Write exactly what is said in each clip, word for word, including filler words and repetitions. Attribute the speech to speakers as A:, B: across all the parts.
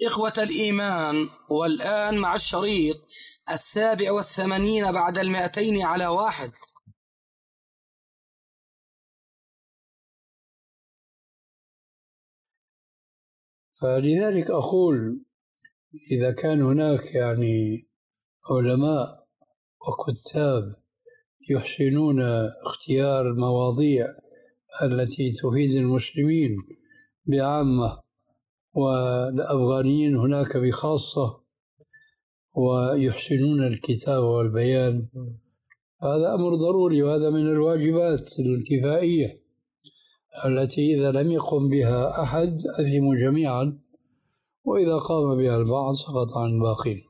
A: إخوة الإيمان، والآن مع الشريط السابع والثمانين بعد المئتين على واحد.
B: فلذلك أقول إذا كان هناك يعني علماء وكتاب يحسنون اختيار المواضيع التي تفيد المسلمين بعامة والأفغانيين هناك بخاصة ويحسنون الكتاب والبيان، هذا أمر ضروري، وهذا من الواجبات الكفائية التي إذا لم يقم بها أحد أثموا جميعا، وإذا قام بها البعض سقط عن الباقين.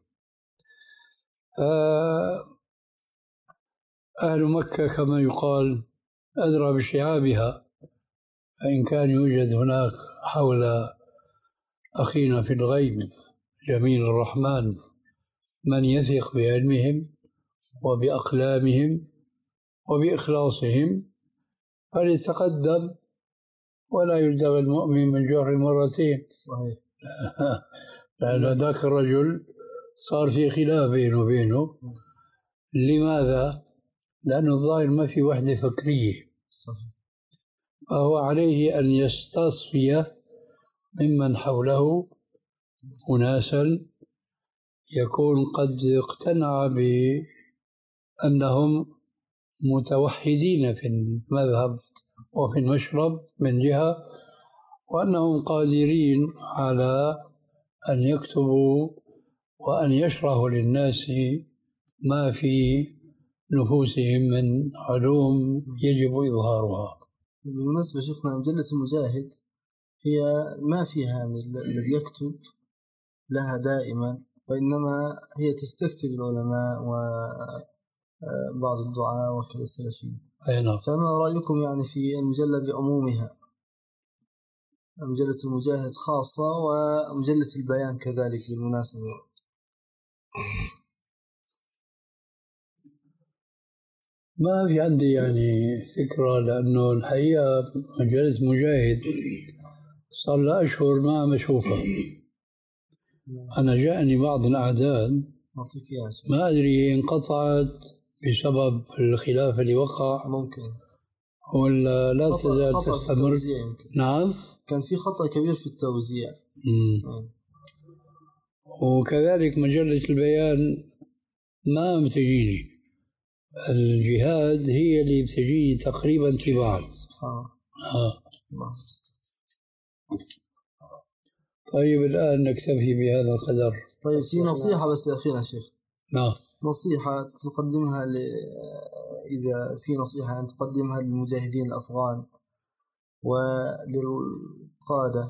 B: أهل مكة كما يقال أدرى بشعابها، فإن كان يوجد هناك حول أخينا في الغيب جميل الرحمن من يثق بعلمهم وبأقلامهم وبإخلاصهم فليتقدم، ولا يلدغ المؤمن من جحر مرتين.
C: صحيح.
B: لأن ذاك الرجل صار في خلاف بينه وبينه. لماذا؟ لأنه الظاهر ما في وحدة فكرية.
C: صحيح.
B: فهو عليه أن يستصفي ممن حوله أناسا يكون قد اقتنع بأنهم متوحدين في المذهب وفي المشرب من جهة، وأنهم قادرين على أن يكتبوا وأن يشرحوا للناس ما في نفوسهم من علوم يجب إظهارها.
C: بالنسبة شفنا مجلة المجاهد هي ما فيها الذي يكتب لها دائما، وإنما هي تستكتب العلماء وبعض الدعاء وكذا السلفيين. فما رأيكم يعني في المجلة بعمومها، مجلة المجاهد خاصة ومجلة البيان كذلك بالمناسبة؟
B: ما في عندي يعني فكرة، لأنه الحقيقة مجلة مجاهد صار لها أشهر ما عم أشوفها. أنا جاءني بعض الأعداد ما أدري انقطعت بسبب الخلاف اللي وقع
C: ممكن،
B: ولا لا تزال تستمر. نعم،
C: كان في خطأ كبير في التوزيع.
B: وكذلك مجلة البيان ما بتجيني، الجهاد هي اللي بتجي تقريبا تباعا. آه. طيب الآن نكتفي بهذا القدر.
C: طيب في نصيحة بس أخيرا شيخ.
B: نعم.
C: نصيحة تقدمها ل... إذا في نصيحة أن تقدمها للمجاهدين الأفغان وللقادة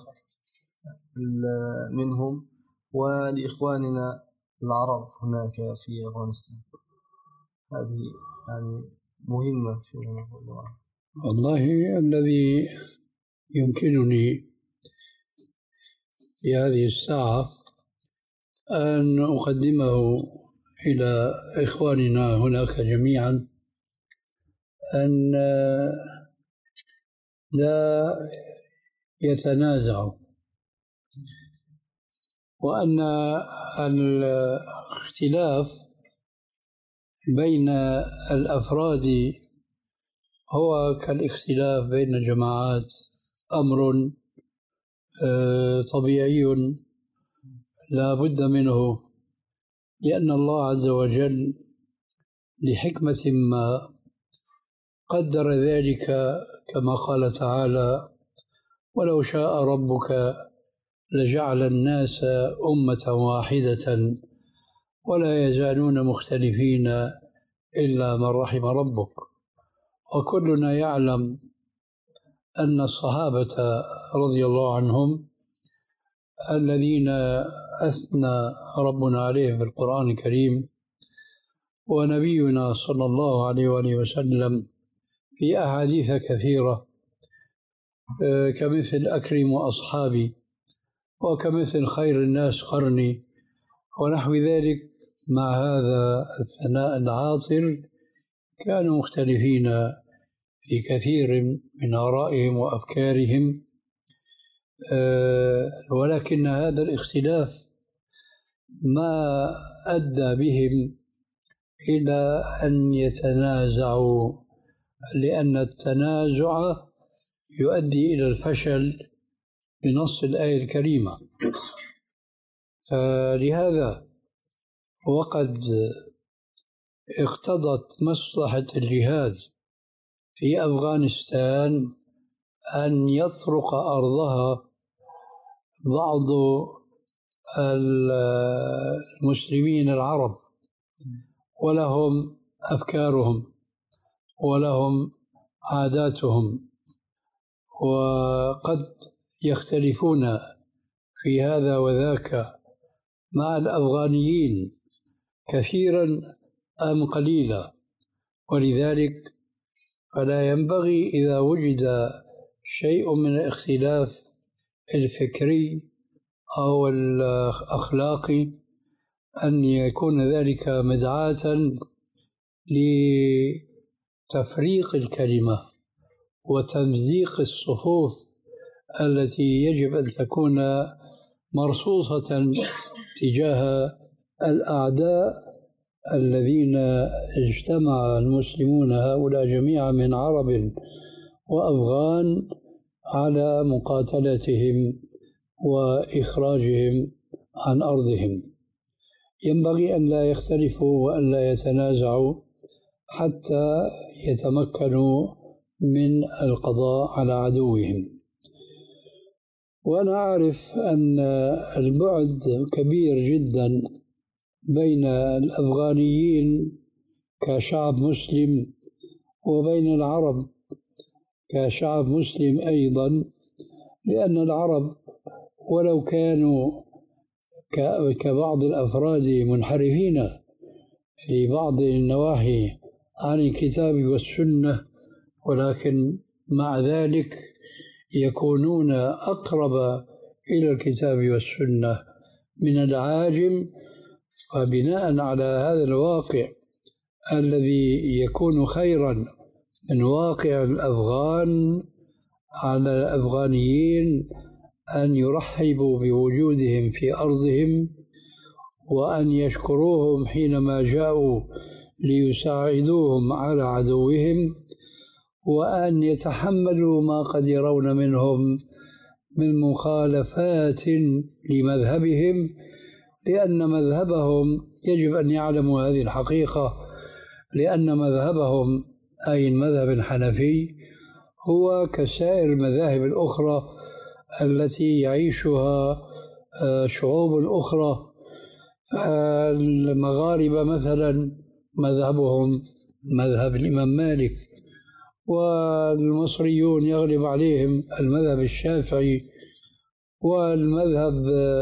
C: منهم ولإخواننا العرب هناك في أفغانستان، هذه يعني مهمة في الله.
B: والله الذي يمكنني في هذه الساعة أن أقدمه إلى إخواننا هناك جميعا أن لا يتنازعوا، وأن الاختلاف بين الأفراد هو كالاختلاف بين الجماعات، أمر طبيعي لا بد منه، لأن الله عز وجل لحكمة ما قدر ذلك، كما قال تعالى: ولو شاء ربك لجعل الناس أمة واحدة ولا يزالون مختلفين إلا من رحم ربك. وكلنا يعلم أن الصحابة رضي الله عنهم الذين أثنى ربنا عليهم في القرآن الكريم، ونبينا صلى الله عليه وآله وسلم في أحاديث كثيرة كمثل أكرم أصحابي وكمثل خير الناس قرني ونحو ذلك، مع هذا الثناء العاطر كانوا مختلفين في كثير من آرائهم وأفكارهم، ولكن هذا الاختلاف ما أدى بهم إلى أن يتنازعوا، لأن التنازع يؤدي إلى الفشل بنص الآية الكريمة. فلهذا وقد اقتضت مصلحة الجهاد في أفغانستان أن يطرق أرضها بعض المسلمين العرب، ولهم أفكارهم ولهم عاداتهم، وقد يختلفون في هذا وذاك مع الأفغانيين كثيرا أم قليلا. ولذلك فلا ينبغي إذا وجد شيء من الاختلاف الفكري أو الأخلاقي أن يكون ذلك مدعاة لتفريق الكلمة وتمزيق الصفوف التي يجب أن تكون مرصوصة تجاه الأعداء الذين اجتمع المسلمون هؤلاء جميعا من عرب وأفغان على مقاتلتهم وإخراجهم عن أرضهم. ينبغي أن لا يختلفوا وأن لا يتنازعوا حتى يتمكنوا من القضاء على عدوهم. وأنا أعرف أن البعد كبير جدا بين الأفغانيين كشعب مسلم وبين العرب كشعب مسلم أيضا، لأن العرب ولو كانوا كبعض الأفراد منحرفين في بعض النواحي عن الكتاب والسنة، ولكن مع ذلك يكونون أقرب إلى الكتاب والسنة من العاجم. فبناء على هذا الواقع الذي يكون خيرا من واقع الأفغان، على الأفغانيين أن يرحبوا بوجودهم في أرضهم وأن يشكروهم حينما جاءوا ليساعدوهم على عدوهم، وأن يتحملوا ما قد يرون منهم من مخالفات لمذهبهم، لأن مذهبهم يجب أن يعلموا هذه الحقيقة، لأن مذهبهم أي المذهب الحنفي هو كسائر المذاهب الأخرى التي يعيشها شعوب أخرى. المغاربة مثلا مذهبهم مذهب الإمام مالك، والمصريون يغلب عليهم المذهب الشافعي، والمذهب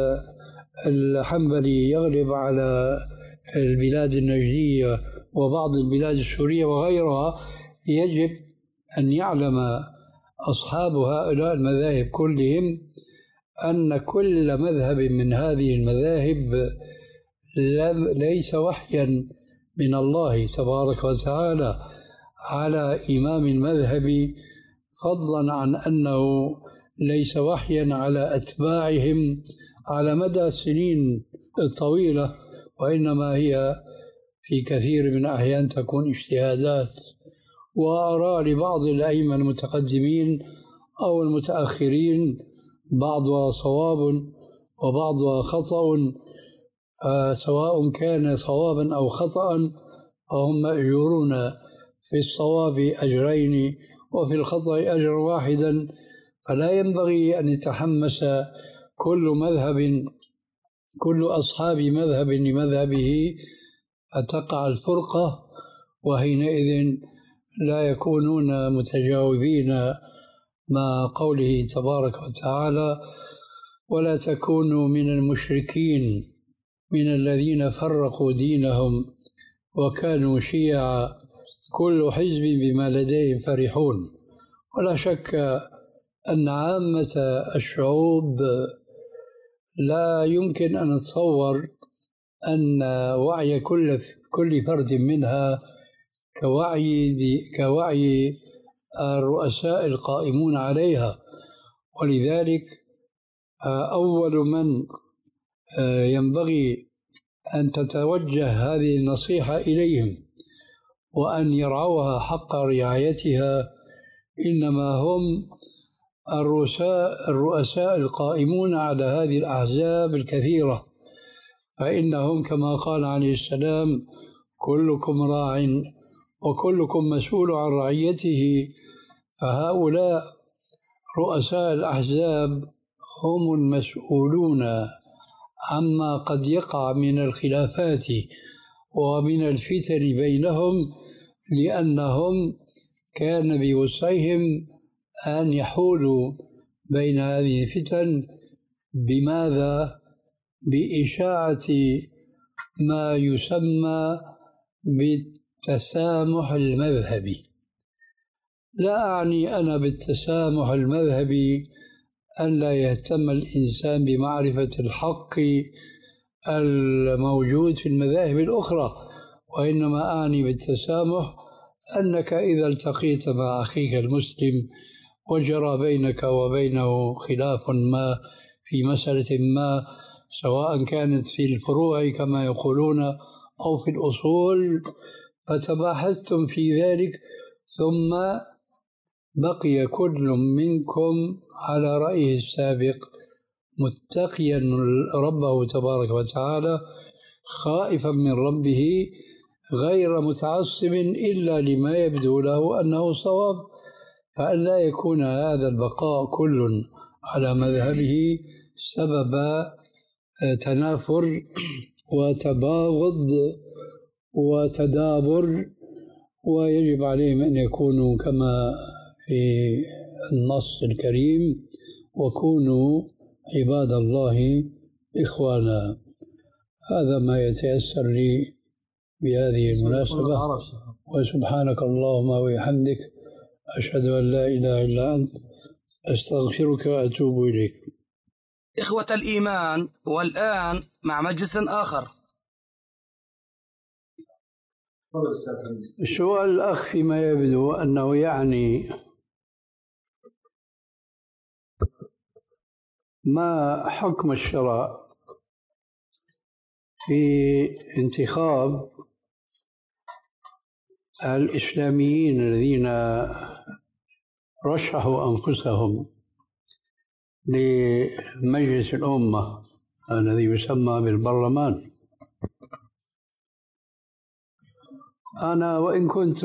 B: الحنبلي يغلب على البلاد النجدية وبعض البلاد السورية وغيرها. يجب أن يعلم أصحاب هؤلاء المذاهب كلهم أن كل مذهب من هذه المذاهب ليس وحيا من الله تبارك وتعالى على إمام المذهب، فضلا عن أنه ليس وحيا على أتباعهم على مدى السنين الطويلة، وإنما هي في كثير من الأحيان تكون اجتهادات وآراء لبعض الأئمة المتقدمين أو المتأخرين، بعضها صواب وبعضها خطأ، سواء كان صوابا أو خطأ فهم مأجورون في الصواب أجرين وفي الخطأ أجر واحدا. فلا ينبغي أن يتحمس كل مذهب كل أصحاب مذهب لمذهبه فتقع الفرقة، وحينئذ لا يكونون متجاوبين مع قوله تبارك وتعالى: ولا تكونوا من المشركين من الذين فرقوا دينهم وكانوا شيعا كل حزب بما لديهم فرحون. ولا شك أن عامة الشعوب لا يمكن أن نتصور أن وعي كل كل فرد منها كوعي كوعي الرؤساء القائمون عليها، ولذلك أول من ينبغي أن تتوجه هذه النصيحة إليهم وأن يرعوها حق رعايتها إنما هم الرؤساء الرؤساء القائمون على هذه الأحزاب الكثيرة، فإنهم كما قال عليه السلام: كلكم راع وكلكم مسؤول عن رعيته. فهؤلاء رؤساء الأحزاب هم المسؤولون عما قد يقع من الخلافات ومن الفتن بينهم، لأنهم كان بوسعهم أن يحولوا بين هذه الفتن. بماذا؟ بإشاعة ما يسمى بالتسامح المذهبي. لا أعني أنا بالتسامح المذهبي أن لا يهتم الإنسان بمعرفة الحق الموجود في المذاهب الأخرى، وإنما أعني بالتسامح أنك إذا التقيت مع أخيك المسلم وجرى بينك وبينه خلاف ما في مسألة ما، سواء كانت في الفروع كما يقولون أو في الأصول، فتباحثتم في ذلك ثم بقي كل منكم على رأيه السابق متقيا ربه تبارك وتعالى، خائفا من ربه، غير متعصب إلا لما يبدو له أنه صواب، فأن لا يكون هذا البقاء كل على مذهبه سبب تنافر وتباغض وتدابر. ويجب عليهم أن يكونوا كما في النص الكريم: وكونوا عباد الله إخوانا. هذا ما يتيسر لي بهذه المناسبة، وسبحانك اللهم وبحمدك أشهد أن لا إله إلا أنت أستغفرك وأتوب إليك.
A: إخوة الإيمان، والآن مع مجلس آخر.
B: السؤال الأخ فيما يبدو أنه يعني ما حكم الشرع في انتخاب الإسلاميين الذين رشحوا أنفسهم لمجلس الأمة الذي يسمى بالبرلمان. أنا وإن كنت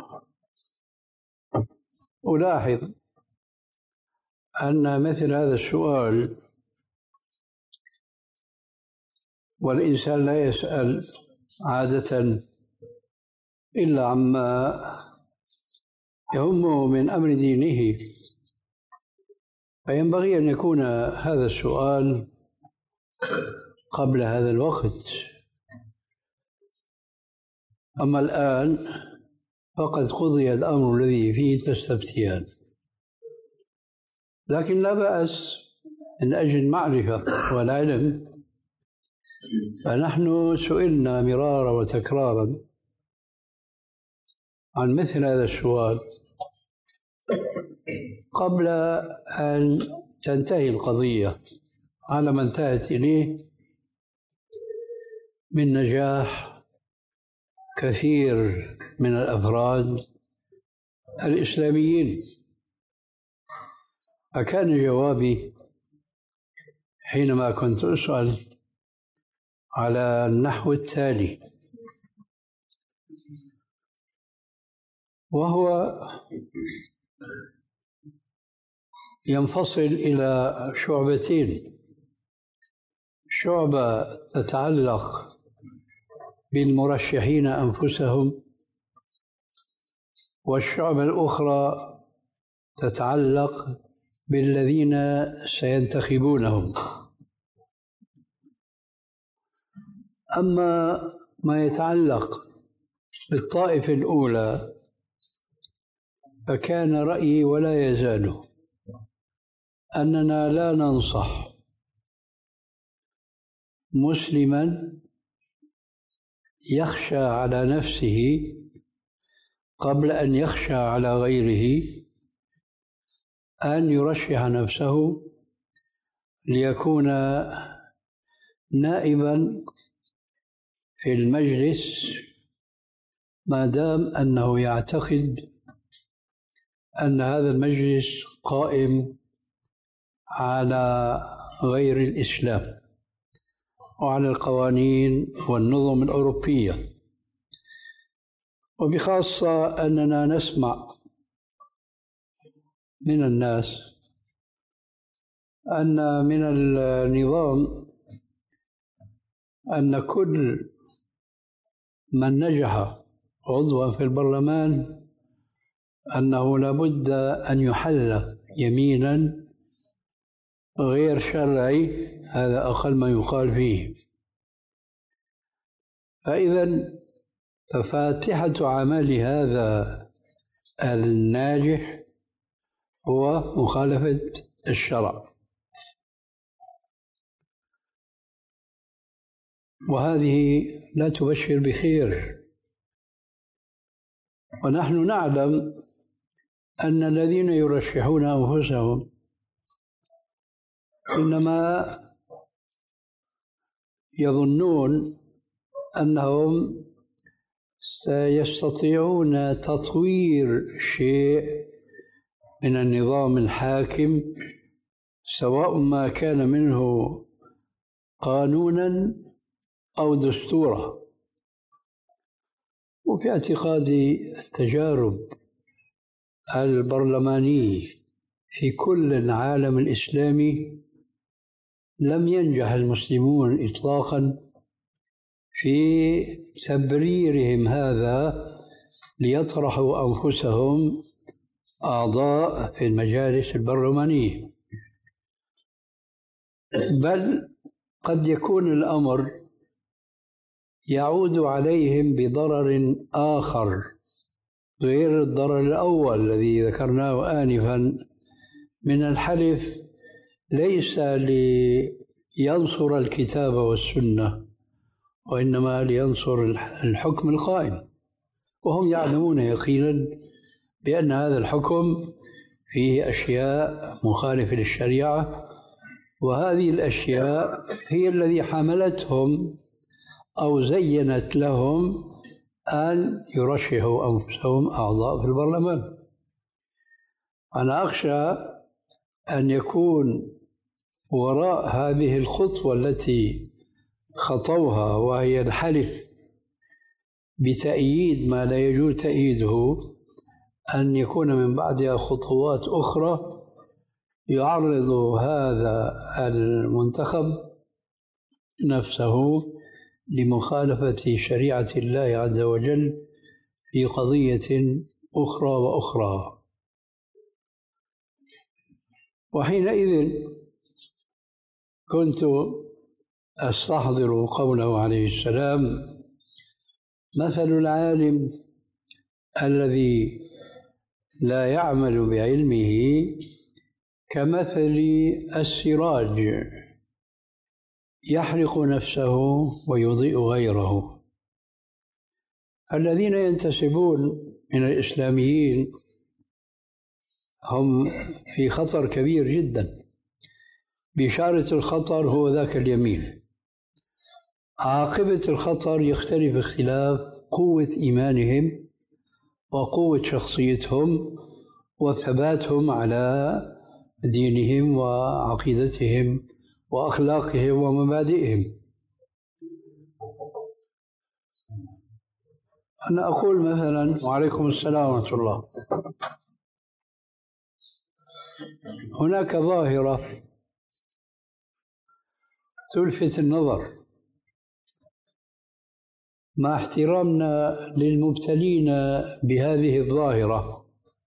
B: ألاحظ أن مثل هذا السؤال، والإنسان لا يسأل عادة إلا عما يهمه من أمر دينه، فينبغي أن يكون هذا السؤال قبل هذا الوقت. أما الآن فقد قضي الأمر الذي فيه تستفتيان، لكن لا بأس من أجل المعرفة والعلم، فنحن سئلنا مرارا وتكرارا عن مثل هذا السؤال قبل أن تنتهي القضية على ما انتهت إليه من نجاح كثير من الأفراد الإسلاميين. فكان جوابي حينما كنت أسأل على النحو التالي، وهو ينفصل إلى شعبتين: شعبة تتعلق بالمرشحين أنفسهم، والشعبة الأخرى تتعلق بالذين سينتخبونهم. أما ما يتعلق بالطائفة الأولى فكان رأيي ولا يزال أننا لا ننصح مسلما يخشى على نفسه قبل أن يخشى على غيره أن يرشح نفسه ليكون نائبا في المجلس ما دام أنه يعتقد أن هذا المجلس قائم على غير الإسلام وعلى القوانين والنظم الأوروبية، وبخاصة أننا نسمع من الناس أن من النظام أن كل من نجح عضوا في البرلمان أنه لابد أن يحلف يمينا غير شرعي، هذا أقل ما يقال فيه. فإذا ففاتحة عمل هذا الناجح هو مخالفة الشرع، وهذه لا تبشر بخير. ونحن نعلم أن الذين يرشحون أنفسهم إنما يظنون أنهم سيستطيعون تطوير شيء من النظام الحاكم، سواء ما كان منه قانونا أو دستورا. وفي اعتقادي التجارب البرلمانية في كل العالم الإسلامي لم ينجح المسلمون إطلاقا في تبريرهم هذا ليطرحوا أنفسهم أعضاء في المجالس البرلمانية، بل قد يكون الأمر يعود عليهم بضرر آخر غير الضرر الأول الذي ذكرناه آنفا من الحلف، ليس لينصر الكتاب والسنة وإنما لينصر الحكم القائم، وهم يعلمون يقينا بأن هذا الحكم فيه أشياء مخالفة للشريعة، وهذه الأشياء هي التي حملتهم أو زينت لهم أن يرشحوا أنفسهم أعضاء في البرلمان. أنا أخشى أن يكون وراء هذه الخطوة التي خطوها، وهي الحلف بتأييد ما لا يجوز تأييده، أن يكون من بعدها خطوات أخرى يعرض هذا المنتخب نفسه لمخالفة شريعة الله عز وجل في قضية أخرى وأخرى. وحينئذ كنت أستحضر قوله عليه السلام: مثل العالم الذي لا يعمل بعلمه كمثل السراج يحرق نفسه ويضيء غيره. الذين ينتسبون من الإسلاميين هم في خطر كبير جدا. بشارة الخطر هو ذاك اليمين. عاقبة الخطر يختلف اختلاف قوة إيمانهم وقوة شخصيتهم وثباتهم على دينهم وعقيدتهم وأخلاقهم ومبادئهم. أنا أقول مثلا، وعليكم السلام ورحمة الله، هناك ظاهرة تلفت النظر، مع احترامنا للمبتلين بهذه الظاهرة،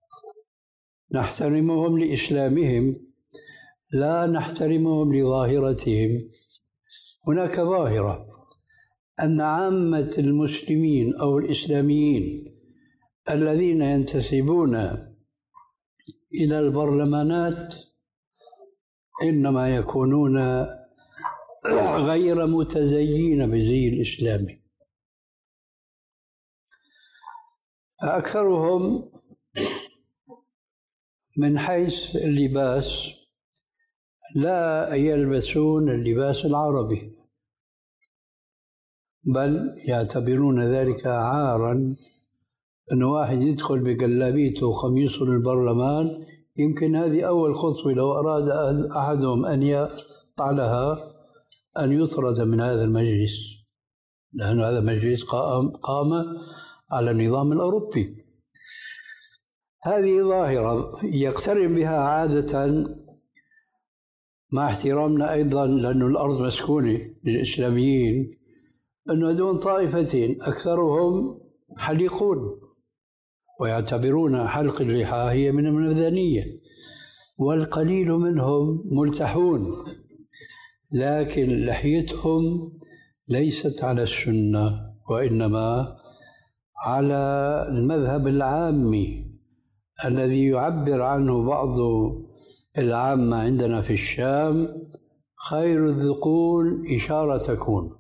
B: نحترمهم لإسلامهم لا نحترمهم لظاهرتهم. هناك ظاهرة أن عامة المسلمين أو الإسلاميين الذين ينتسبون إلى البرلمانات إنما يكونون غير متزيين بزي الإسلامي. أكثرهم من حيث اللباس لا يلبسون اللباس العربي، بل يعتبرون ذلك عارا، أن واحد يدخل بجلابيته وخميصه للبرلمان. يمكن هذه أول خطوة لو أراد أحدهم أن يفعلها أن يطرد من هذا المجلس، لأن هذا المجلس قام, قام على النظام الأوروبي. هذه ظاهرة يقترن بها عادة، مع احترامنا أيضا لأن الأرض مسكونة للإسلاميين، أنه دون طائفتين أكثرهم حليقون ويعتبرون حلق اللحى هي من المدنية، والقليل منهم ملتحون، لكن لحيتهم ليست على السنة وإنما على المذهب العامي الذي يعبر عنه بعض العامة عندنا في الشام: خير الذقون إشارة تكون،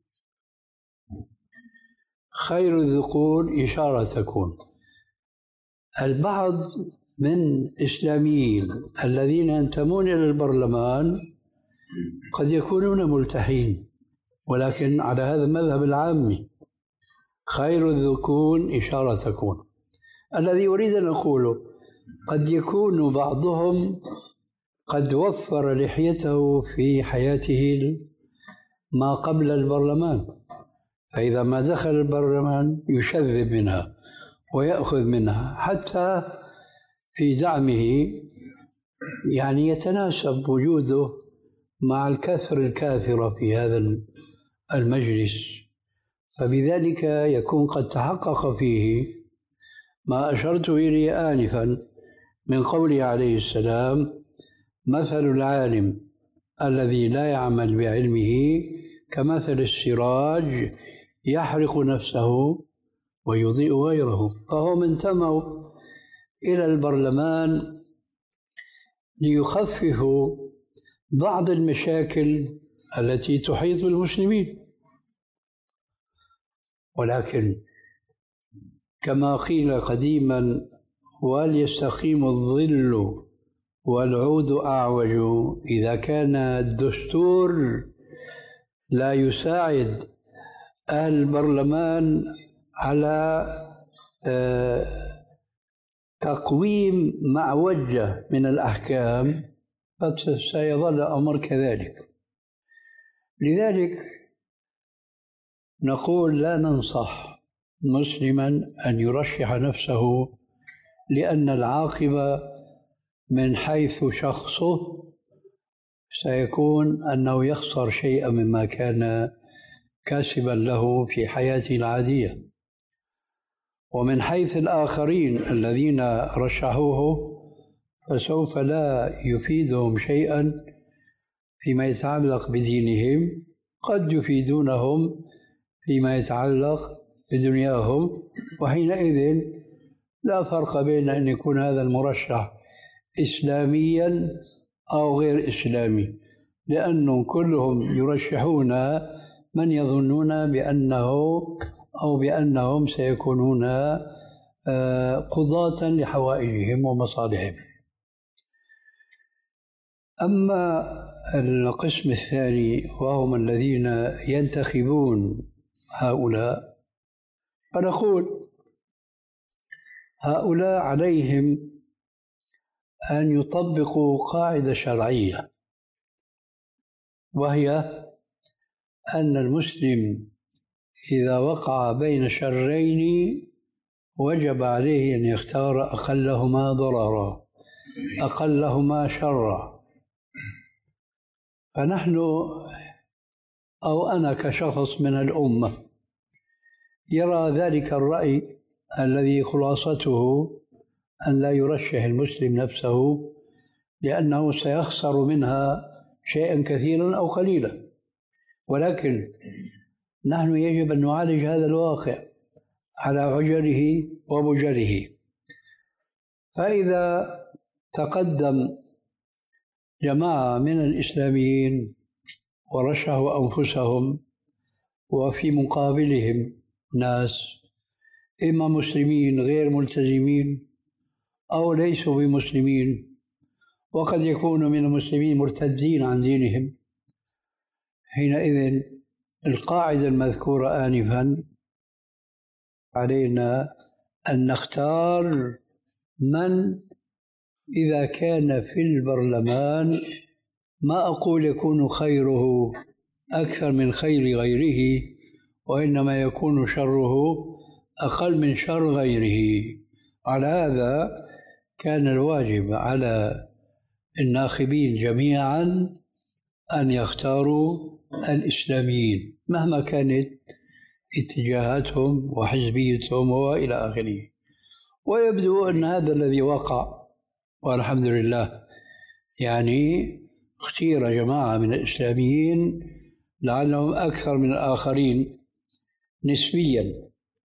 B: خير الذقون إشارة تكون. البعض من الإسلاميين الذين ينتمون إلى البرلمان قد يكونون ملتحين، ولكن على هذا المذهب العامي: خير الذقون إشارة تكون. الذي أريد أن أقوله: قد يكون بعضهم قد وفر لحيته في حياته ما قبل البرلمان، فإذا ما دخل البرلمان يشذب منها ويأخذ منها، حتى في دعمه يعني يتناسب وجوده مع الكثر الكاثرة في هذا المجلس، فبذلك يكون قد تحقق فيه ما أشرت إليه آنفا من قوله عليه السلام: مثل العالم الذي لا يعمل بعلمه كمثل السراج يحرق نفسه ويضيء غيره. فهم انتموا إلى البرلمان ليخففوا بعض المشاكل التي تحيط بالمسلمين، ولكن كما قيل قديما: وليستقيم الظل والعود أعوج. إذا كان الدستور لا يساعد أهل البرلمان على تقويم معوجة من الأحكام، فسيظل الأمر كذلك. لذلك نقول: لا ننصح مسلما أن يرشح نفسه، لأن العاقبة من حيث شخصه سيكون أنه يخسر شيئا مما كان كاسبا له في حياته العادية، ومن حيث الآخرين الذين رشحوه فسوف لا يفيدهم شيئا فيما يتعلق بدينهم، قد يفيدونهم فيما يتعلق بدنياهم، وحينئذ لا فرق بين أن يكون هذا المرشح إسلاميا أو غير إسلامي، لأنهم كلهم يرشحون من يظنون بأنه أو بأنهم سيكونون قضاة لحوائجهم ومصالحهم. أما القسم الثاني وهم الذين ينتخبون هؤلاء، فنقول: هؤلاء عليهم أن يطبقوا قاعدة شرعية، وهي أن المسلم إذا وقع بين شرين وجب عليه أن يختار أقلهما ضررا أقلهما شرا. فنحن أو أنا كشخص من الأمة يرى ذلك الرأي الذي خلاصته أن لا يرشح المسلم نفسه، لأنه سيخسر منها شيئا كثيرا أو قليلا، ولكن نحن يجب أن نعالج هذا الواقع على عجله وبجله. فإذا تقدم جماعة من الإسلاميين ورشحوا أنفسهم، وفي مقابلهم ناس إما مسلمين غير ملتزمين أو ليسوا بمسلمين، وقد يكون من المسلمين مرتدين عن دينهم. حينئذ القاعدة المذكورة آنفا علينا أن نختار من إذا كان في البرلمان ما أقول يكون خيره أكثر من خير غيره، وإنما يكون شره أقل من شر غيره. على هذا كان الواجب على الناخبين جميعا أن يختاروا الإسلاميين مهما كانت اتجاهاتهم وحزبيتهم وإلى آخره. ويبدو أن هذا الذي وقع، والحمد لله. يعني اختير جماعة من الإسلاميين لعلهم أكثر من الآخرين نسبيا.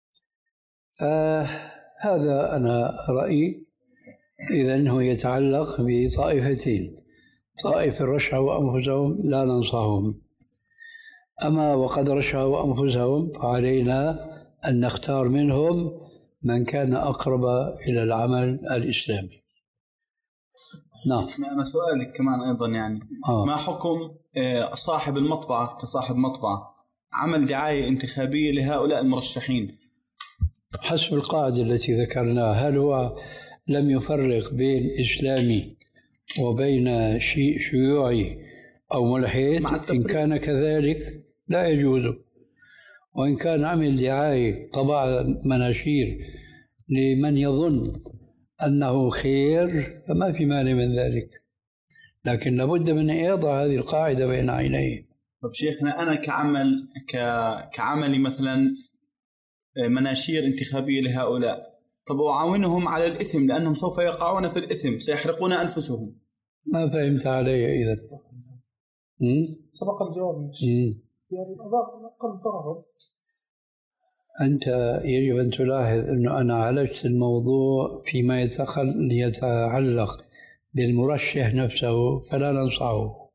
B: فهذا أنا رأيي. إذن هو يتعلق بطائفتين: طائفة رشحوا أنفسهم لا ننصحهم، أما وقد رشحوا أنفسهم فعلينا أن نختار منهم من كان أقرب إلى العمل الإسلامي. نعم.
D: أنا سؤالي كمان أيضا يعني آه. ما حكم صاحب المطبعة كصاحب مطبعة عمل دعاية انتخابية لهؤلاء المرشحين؟
B: حسب القاعدة التي ذكرناها، هل هو لم يفرق بين إسلامي وبين شيوعي أو ملحد؟ إن كان كذلك لا يجوز. وإن كان عمل دعاية طبع مناشير لمن يظن أنه خير فما في مانع من ذلك، لكن لابد من يضع هذه القاعدة بين عينيه.
D: طب شيخنا، أنا كعمل ك... كعملي مثلا مناشير انتخابية لهؤلاء، طب أعاونهم على الإثم لأنهم سوف يقعون في الإثم، سيحرقون أنفسهم.
B: ما فهمت علي إذا؟
E: سبق الجواب. يعني أقل ضرر.
B: أنت يجب أن تلاحظ أنه أنا عالجت الموضوع فيما يتعلق بالمرشح نفسه فلا ننصحه،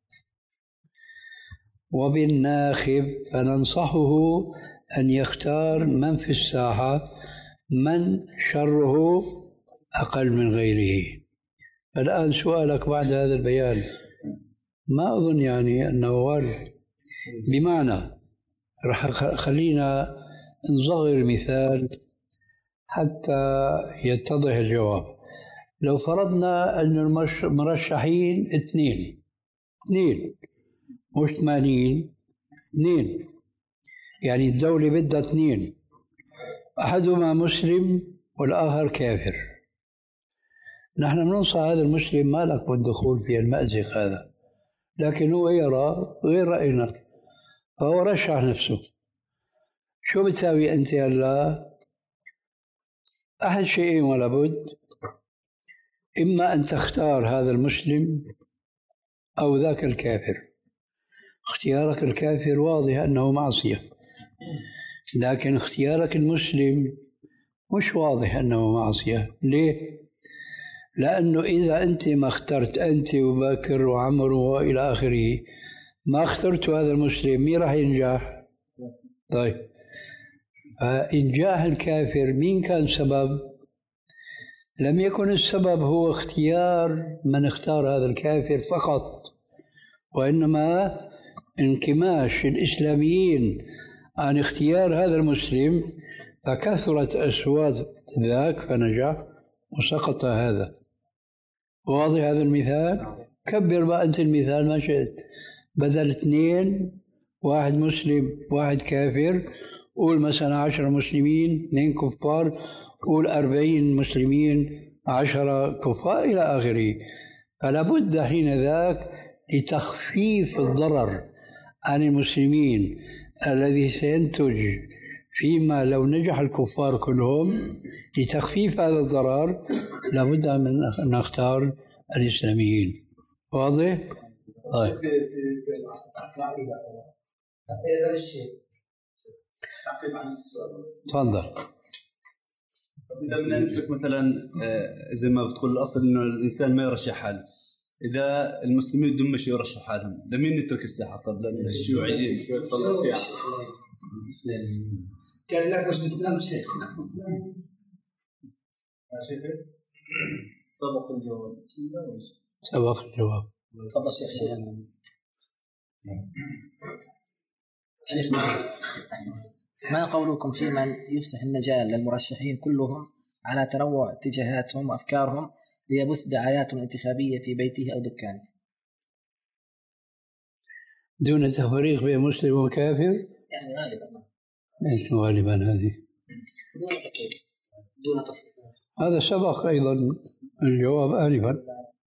B: وبالناخب فننصحه أن يختار من في الساحة من شره أقل من غيره. الآن سؤالك بعد هذا البيان ما أظن يعني أنه وارد، بمعنى رح خلينا نصغر مثال حتى يتضح الجواب. لو فرضنا أن المرشحين اثنين اثنين مش ثمانين، اثنين، يعني الدولة بدها اثنين، أحدهما مسلم والآخر كافر. نحن بننصح هذا المسلم ما لك بالدخول في المأزق هذا، لكن هو يرى غير رأينا فهو رشح نفسه. شو بتساوي أنت هلا؟ أحد شيئين ولا بد: إما أن تختار هذا المسلم أو ذاك الكافر. اختيارك الكافر واضح أنه معصية، لكن اختيارك المسلم مش واضح أنه معصية. ليه؟ لأنه إذا أنت ما اخترت، أنت وبكر وعمر وإلى آخره، ما اخترت هذا المسلم، مين راح ينجح؟ طيب، فإنجاح الكافر مين كان سبب؟ لم يكن السبب هو اختيار من اختار هذا الكافر فقط، وإنما انكماش الإسلاميين عن اختيار هذا المسلم، فكثرت أصوات ذاك فنجح وسقط هذا. واضح هذا المثال؟ كبر بقى أنت المثال ما شئت، بدل اثنين واحد مسلم واحد كافر، قول مثلا عشرة مسلمين اثنين كفار، قول أربعين مسلمين عشرة كفار إلى آخره. فلا بد حين ذاك لتخفيف الضرر عن المسلمين الذي سينتج فيما لو نجح الكفار كلهم، لتخفيف هذا الضرر لابد من أن نختار الإسلاميين. واضح؟ طيب. تفضل.
D: إذا بدنا نترك مثلا زي ما بتقول الأصل إنه الإنسان ما يرشح حاله، إذا المسلمين بدهم مش يرشحوا حالهم، لمين نترك الساحة؟ طب للشيوعيين طلع الساحة
E: كان لك مش بإسلام شيخ.
D: سبق الجواب.
B: سبق الجواب.
F: تفضل شيخ شيخ. شيخ ما قولكم في من يفسح المجال للمرشحين كلهم على تنوع اتجاهاتهم وأفكارهم ليبث دعاياتهم الانتخابية في بيته أو دكانه
B: دون تفريق بين مسلم وكافر؟
F: يعني غالبا.
B: ايش غالبا هذه؟
F: دون تفريق.
B: هذا سبق أيضا الجواب آنفا.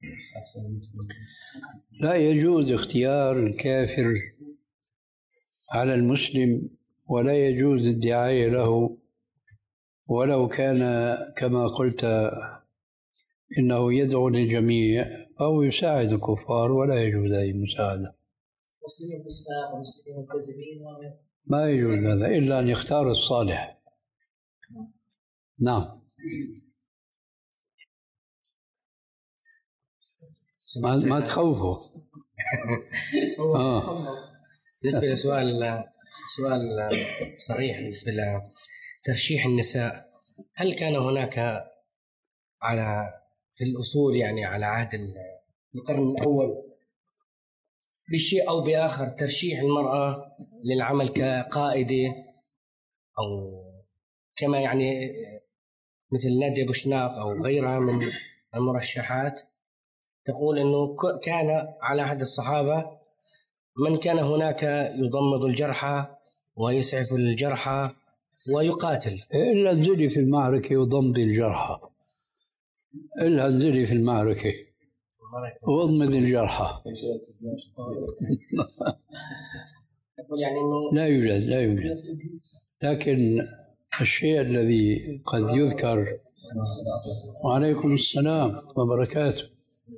B: لا يجوز اختيار الكافر على المسلم، ولا يجوز الدعاية له ولو كان كما قلت إنه يدعو للجميع أو يساعد الكفار، ولا يجوز أي مساعدة.
F: مسلمين بالساق ومسلمين كاذبين
B: ما يجوز هذا إلا أن يختار الصالح. نعم. ما ما تخوفوا.
G: آه. بالنسبة لسؤال سؤال صريح بالنسبة لترشيح النساء، هل كان هناك على في الأصول يعني على عهد القرن الأول بشيء أو بآخر ترشيح المرأة للعمل كقائدة أو كما يعني مثل نادية بوشناق أو غيرها من المرشحات، تقول أنه كان على عهد الصحابة من كان هناك يضمد الجرحى ويسعف الجرحى ويقاتل.
B: إلا انزلي في المعركة وضمد الجرحى، إلا انزلي في المعركة واضمد الجرحى. لا يوجد لا يوجد لكن الشيء الذي قد يذكر. وعليكم السلام وبركاته.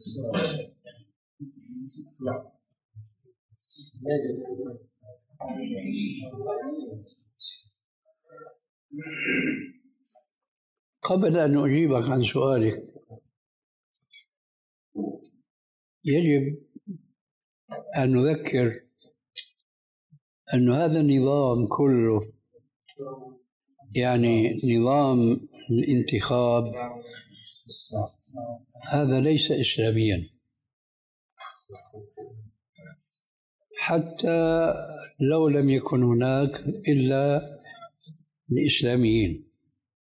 B: قبل أن أجيبك عن سؤالك يجب أن نذكر أن هذا النظام كله يعني نظام الانتخاب هذا ليس إسلاميا، حتى لو لم يكن هناك إلا الإسلاميين.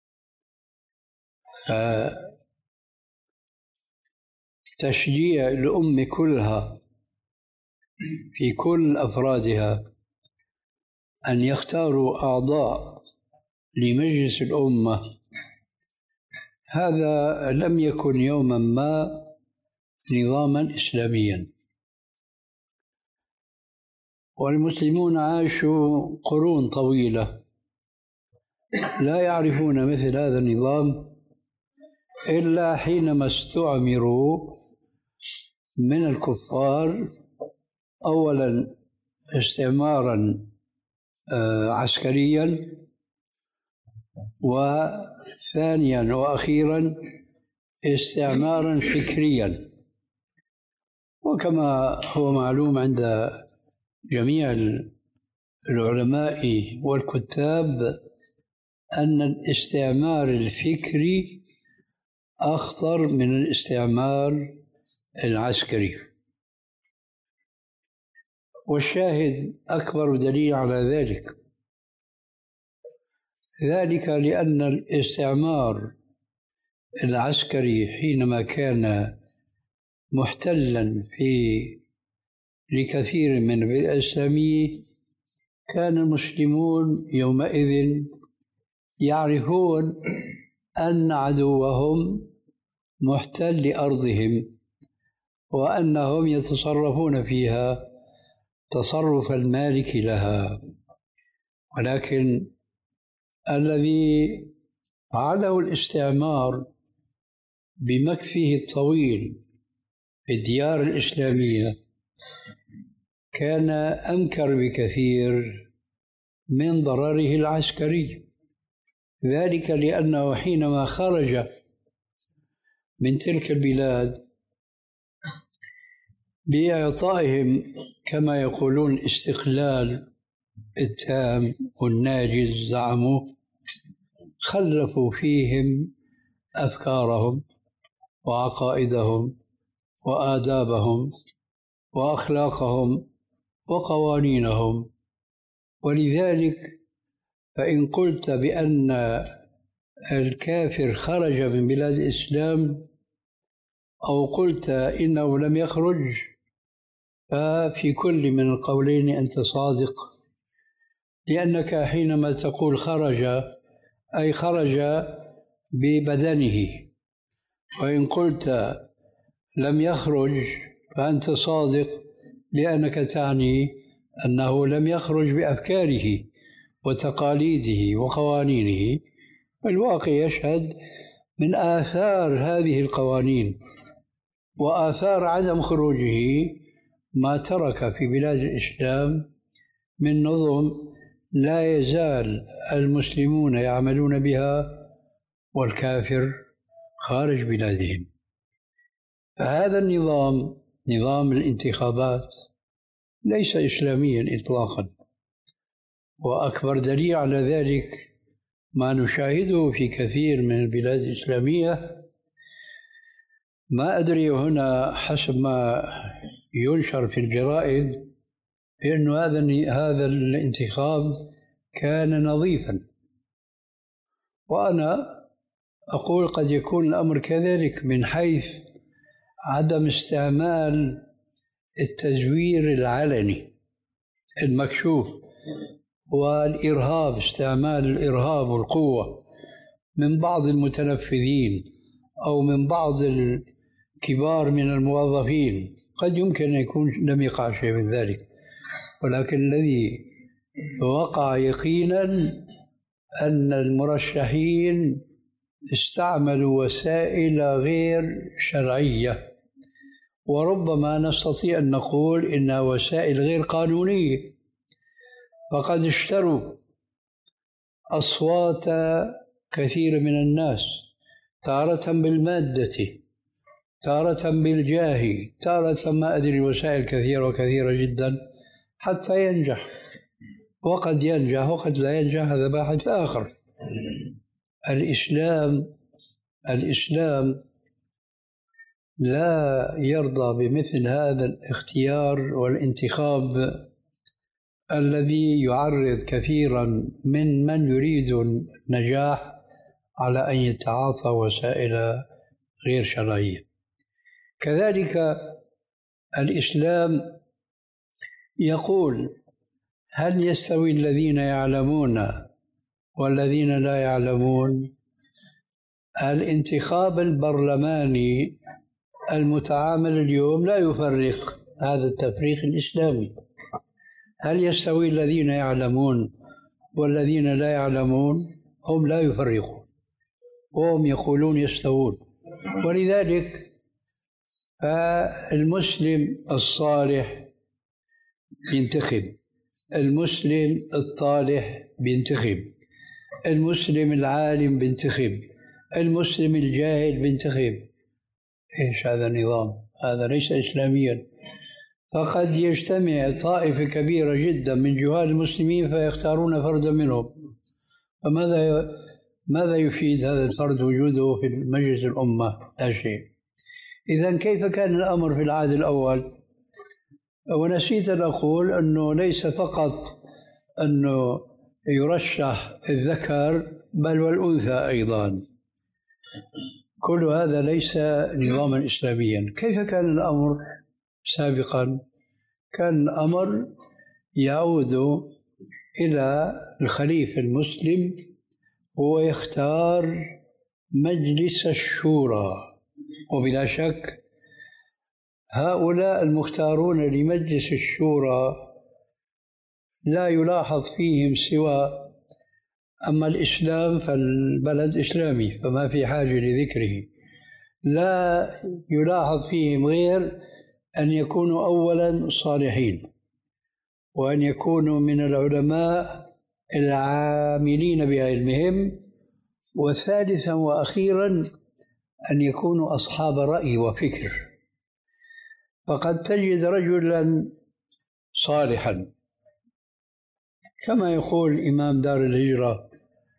B: فتشجيع الأمة كلها في كل أفرادها أن يختاروا أعضاء لمجلس الأمة، هذا لم يكن يوما ما نظاما إسلاميا. والمسلمون عاشوا قرون طويلة لا يعرفون مثل هذا النظام إلا حينما استعمروا من الكفار، أولا استعمارا عسكريا، وثانيا وأخيرا استعمارا فكريا. وكما هو معلوم عند جميع العلماء والكتاب أن الاستعمار الفكري أخطر من الاستعمار العسكري. والشاهد أكبر دليل على ذلك ذلك لأن الاستعمار العسكري حينما كان محتلا في لكثير من البلاد الإسلامية كان المسلمون يومئذ يعرفون أن عدوهم محتل لأرضهم وأنهم يتصرفون فيها تصرف المالك لها. ولكن الذي فعله الاستعمار بمكثه الطويل في الديار الإسلامية كان أنكر بكثير من ضرره العسكري، ذلك لأنه حينما خرج من تلك البلاد بإعطائهم كما يقولون الاستقلال التام والناجز، زعموا خلفوا فيهم أفكارهم وعقائدهم وآدابهم وأخلاقهم وقوانينهم. ولذلك فإن قلت بأن الكافر خرج من بلاد الإسلام أو قلت إنه لم يخرج، ففي كل من القولين أنت صادق، لأنك حينما تقول خرج أي خرج ببدنه، وإن قلت لم يخرج فأنت صادق لأنك تعني أنه لم يخرج بأفكاره وتقاليده وقوانينه. الواقع يشهد من آثار هذه القوانين وآثار عدم خروجه ما ترك في بلاد الإسلام من نظم لا يزال المسلمون يعملون بها والكافر خارج بلادهم. فهذا النظام، نظام الانتخابات، ليس إسلاميا إطلاقا، وأكبر دليل على ذلك ما نشاهده في كثير من البلاد الإسلامية. ما أدري هنا حسب ما ينشر في الجرائد بأن هذا هذا الانتخاب كان نظيفا، وأنا أقول قد يكون الأمر كذلك من حيث عدم استعمال التزوير العلني المكشوف والإرهاب، استعمال الإرهاب والقوة من بعض المتنفذين أو من بعض الكبار من الموظفين. قد يمكن أن يكون لم يقع شيء من ذلك، ولكن الذي وقع يقينا أن المرشحين استعملوا وسائل غير شرعية، وربما نستطيع أن نقول إنها وسائل غير قانونية. فقد اشتروا أصوات كثير من الناس، تارة بالمادة، تارة بالجاه، تارة ما أدري، وسائل كثيرة وكثيرة جدا حتى ينجح، وقد ينجح وقد لا ينجح، هذا باحث آخر. الإسلام الإسلام لا يرضى بمثل هذا الاختيار والانتخاب الذي يعرض كثيرا من من يريد النجاح على أن يتعاطى وسائل غير شرعية. كذلك الإسلام يقول: هل يستوي الذين يعلمون والذين لا يعلمون؟ الانتخاب البرلماني المتعامل اليوم لا يفرق هذا التفريق الإسلامي. هل يستوي الذين يعلمون والذين لا يعلمون؟ هم لا يفرقون، وهم يقولون يستوون. ولذلك فالمسلم الصالح ينتخب، المسلم الطالح بينتخب، المسلم العالم بينتخب، المسلم الجاهل بينتخب. إيش هذا النظام؟ هذا ليس إسلاميا. فقد يجتمع طائفة كبيرة جدا من جهال المسلمين فيختارون فردا منهم، فماذا ماذا يفيد هذا الفرد وجوده في مجلس الأمة؟ لا شيء. إذن كيف كان الأمر في العهد الأول؟ ونسيت أن أقول أنه ليس فقط أنه يرشح الذكر بل والأنثى أيضا. كل هذا ليس نظاما إسلاميا. كيف كان الأمر سابقا؟ كان الأمر يعود إلى الخليفة المسلم، هو يختار مجلس الشورى، وبلا شك هؤلاء المختارون لمجلس الشورى لا يلاحظ فيهم سوى، أما الإسلام فالبلد إسلامي فما في حاجة لذكره، لا يلاحظ فيهم غير أن يكونوا أولا صالحين، وأن يكونوا من العلماء العاملين بعلمهم، وثالثا وأخيرا أن يكونوا أصحاب رأي وفكر. فقد تجد رجلا صالحا كما يقول إمام دار الهجرة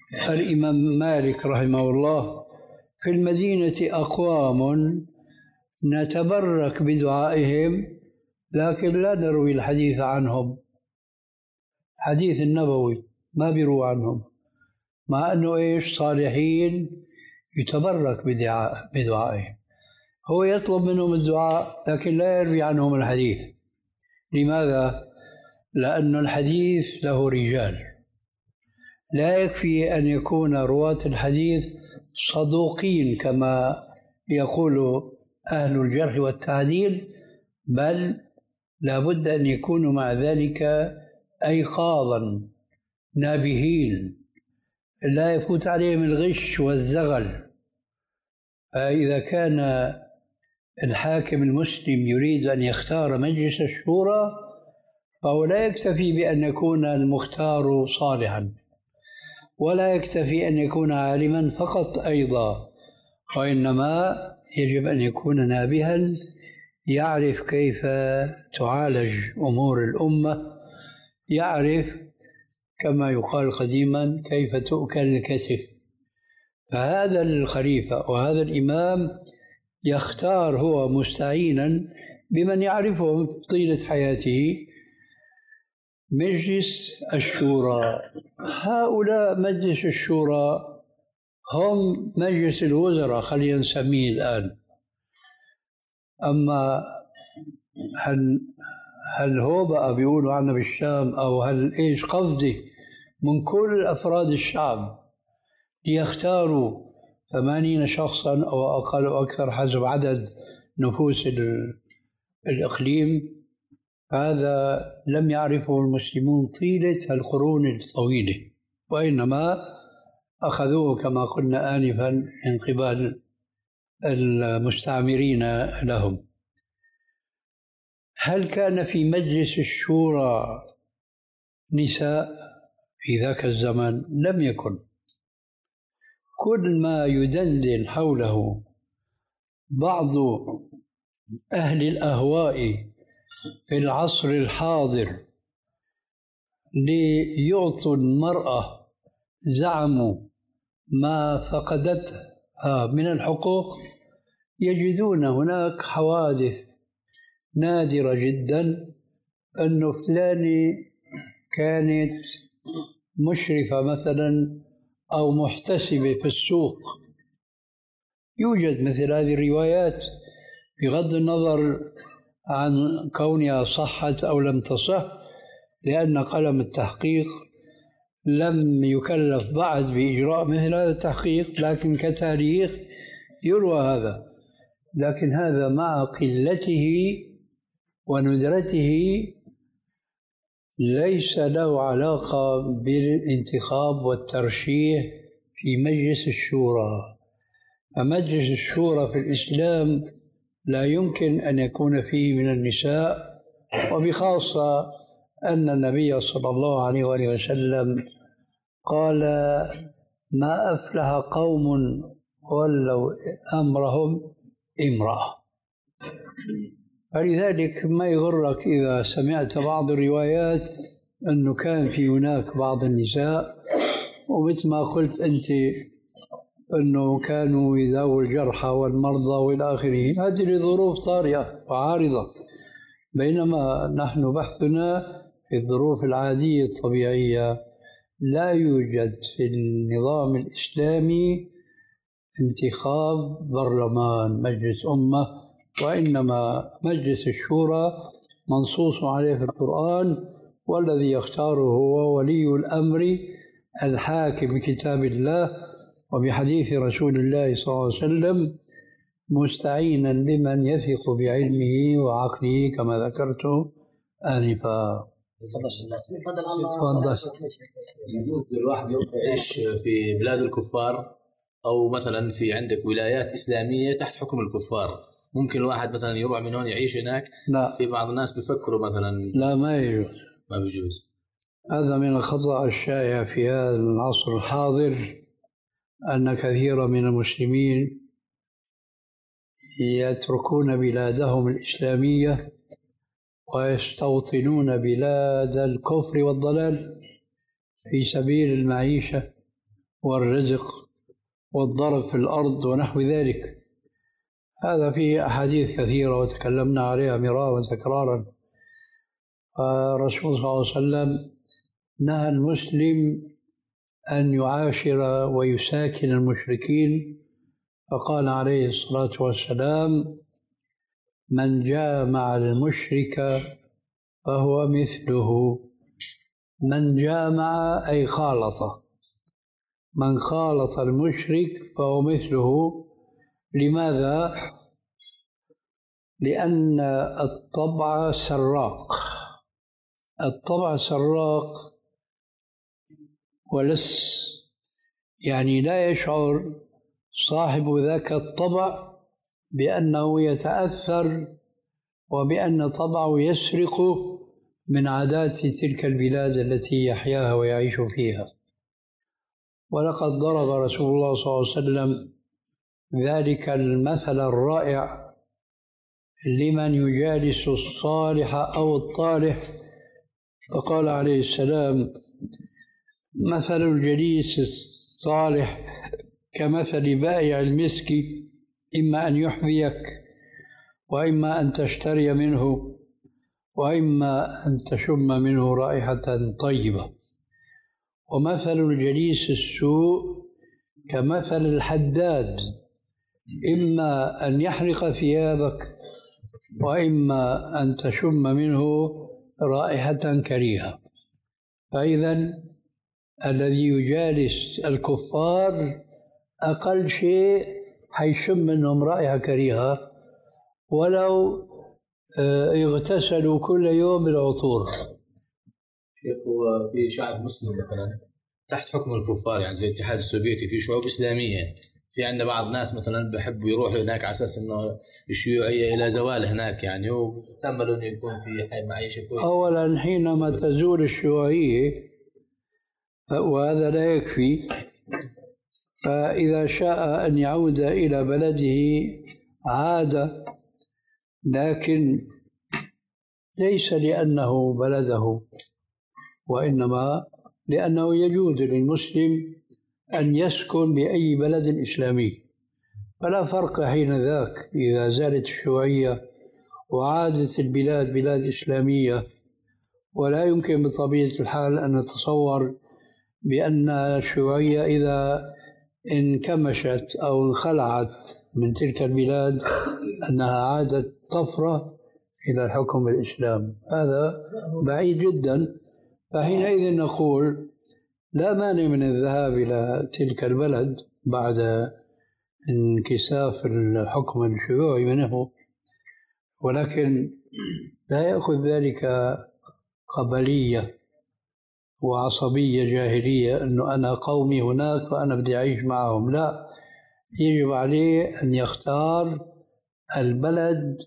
B: الإمام مالك رحمه الله: في المدينة أقوام نتبرك بدعائهم لكن لا نروي الحديث عنهم. حديث النبوي ما بيروى عنهم، مع أنه إيش صالحين يتبرك بدعاء بدعائهم. هو يطلب منهم الدعاء لكن لا يروي عنهم الحديث. لماذا؟ لأن الحديث له رجال، لا يكفي أن يكون رواة الحديث صدوقين كما يقول أهل الجرح والتعديل، بل لا بد أن يكونوا مع ذلك أيقاظا نابهين، لا يفوت عليهم الغش والزغل. فإذا كان الحاكم المسلم يريد أن يختار مجلس الشورى فهو لا يكتفي بأن يكون المختار صالحا، ولا يكتفي أن يكون عالما فقط أيضا، وإنما يجب أن يكون نابها يعرف كيف تعالج أمور الأمة، يعرف كما يقال قديما كيف تؤكل الكتف. فهذا الخليفة وهذا الإمام يختار هو مستعينا بمن يعرفه طيلة حياته مجلس الشورى. هؤلاء مجلس الشورى هم مجلس الوزراء خلينا نسميه الآن. أما هل هل هو بقى بيقولوا عنا بالشام أو هل إيش قصدي من كل أفراد الشعب ليختاروا ثمانين شخصا أو أقل أو أكثر حسب عدد نفوس الإقليم؟ هذا لم يعرفه المسلمون طيلة القرون الطويلة، وإنما أخذوه كما قلنا آنفا من قبل المستعمرين لهم. هل كان في مجلس الشورى نساء في ذاك الزمن؟ لم يكن. كل ما يدندن حوله بعض أهل الأهواء في العصر الحاضر ليعطوا المرأة زعموا ما فقدتها من الحقوق، يجدون هناك حوادث نادرة جدا، أنه فلانة كانت مشرفة مثلا أو محتسبة في السوق. يوجد مثل هذه الروايات بغض النظر عن كونها صحت أو لم تصح، لأن قلم التحقيق لم يكلف بعد بإجراء مثل هذا التحقيق، لكن كتاريخ يروى هذا. لكن هذا مع قلته وندرته ليس له علاقة بالانتخاب والترشيح في مجلس الشورى. فمجلس الشورى في الإسلام لا يمكن أن يكون فيه من النساء، وبخاصة أن النبي صلى الله عليه وآله وسلم قال: ما أفلح قوم ولوا أمرهم امرأة. فلذلك ما يغرك إذا سمعت بعض الروايات أنه كان في هناك بعض النساء، ومثل ما قلت أنت أنه كانوا يداووا الجرحى والمرضى والى آخره. هذه لظروف طارئة وعارضة، بينما نحن بحثنا في الظروف العادية الطبيعية. لا يوجد في النظام الإسلامي انتخاب برلمان مجلس أمة، وإنما مجلس الشورى منصوص عليه في القرآن، والذي يختاره هو ولي الأمر الحاكم بكتاب الله وبحديث رسول الله صلى الله عليه وسلم، مستعينا بمن يثق بعلمه وعقله كما ذكرت آنفا.
H: يجوز الواحد يعيش في بلاد الكفار، أو مثلا في عندك ولايات إسلامية تحت حكم الكفار، ممكن الواحد مثلا يروح من هون يعيش هناك؟
B: لا.
H: في بعض الناس بيفكروا مثلا
B: لا، ما يجوز،
H: ما بيجوز.
B: هذا من الخطأ الشائع في هذا العصر الحاضر، أن كثيرا من المسلمين يتركون بلادهم الإسلامية ويستوطنون بلاد الكفر والضلال في سبيل المعيشة والرزق والضرب في الأرض ونحو ذلك. هذا في أحاديث كثيرة وتكلمنا عليها مرارا وتكرارا. الرسول صلى الله عليه وسلم نهى المسلم أن يعاشر ويساكن المشركين، فقال عليه الصلاة والسلام: من جامع المشرك فهو مثله. من جامع أي خالط، من خالط المشرك فهو مثله. لماذا؟ لأن الطبع سراق، الطبع سراق، ولس يعني لا يشعر صاحب ذاك الطبع بأنه يتأثر وبأن طبعه يسرق من عادات تلك البلاد التي يحياها ويعيش فيها. ولقد ضرب رسول الله صلى الله عليه وسلم ذلك المثل الرائع لمن يجالس الصالح أو الطالح، فقال عليه السلام: مثل الجليس الصالح كمثل بائع المسك، إما أن يحذيك وإما أن تشتري منه وإما أن تشم منه رائحة طيبة. ومثل الجليس السوء كمثل الحداد، إما أن يحرق ثيابك وإما أن تشم منه رائحة كريهة. فإذا الذي يجالس الكفار أقل شيء حيشم منهم رائحة كريهة ولو يغتسلوا كل يوم بالعطور.
H: شيخ، هو في شعب مسلم مثلا تحت حكم الكفار، يعني زي الاتحاد السوفيتي، في شعوب إسلامية، في عندنا بعض ناس مثلا بحبوا يروحوا هناك على أساس إنه الشيوعية إلى زوال هناك، يعني وتأملوا إنه يكون في معيشة كويسة.
B: أولا حينما تزول الشيوعية وهذا لا يكفي، فإذا شاء أن يعود إلى بلده عاد، لكن ليس لأنه بلده، وإنما لأنه يجوز للمسلم أن يسكن بأي بلد إسلامي، فلا فرق حين ذاك إذا زالت الشيوعية وعادت البلاد بلاد إسلامية. ولا يمكن بطبيعة الحال أن نتصور بأن الشيوعية إذا انكمشت أو انخلعت من تلك البلاد أنها عادت طفرة إلى الحكم الإسلام، هذا بعيد جدا. فحينئذ نقول لا مانع من الذهاب إلى تلك البلد بعد انكساف الحكم الشيوعي منه، ولكن لا يأخذ ذلك قبلية وعصبية جاهلية أنه أنا قومي هناك وأنا بدي أعيش معهم. لا، يجب عليه أن يختار البلد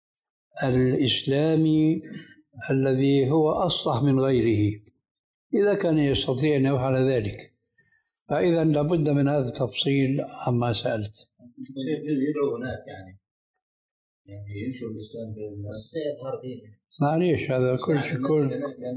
B: الإسلامي الذي هو أصلح من غيره إذا كان يستطيع أن يفعل ذلك. فإذا لابد من هذا التفصيل عما سألت.
H: شيخ، يدعو هناك يعني يعني ينشر الإسلام بين الناس، يظهر دينه.
B: معليش، هذا كل كل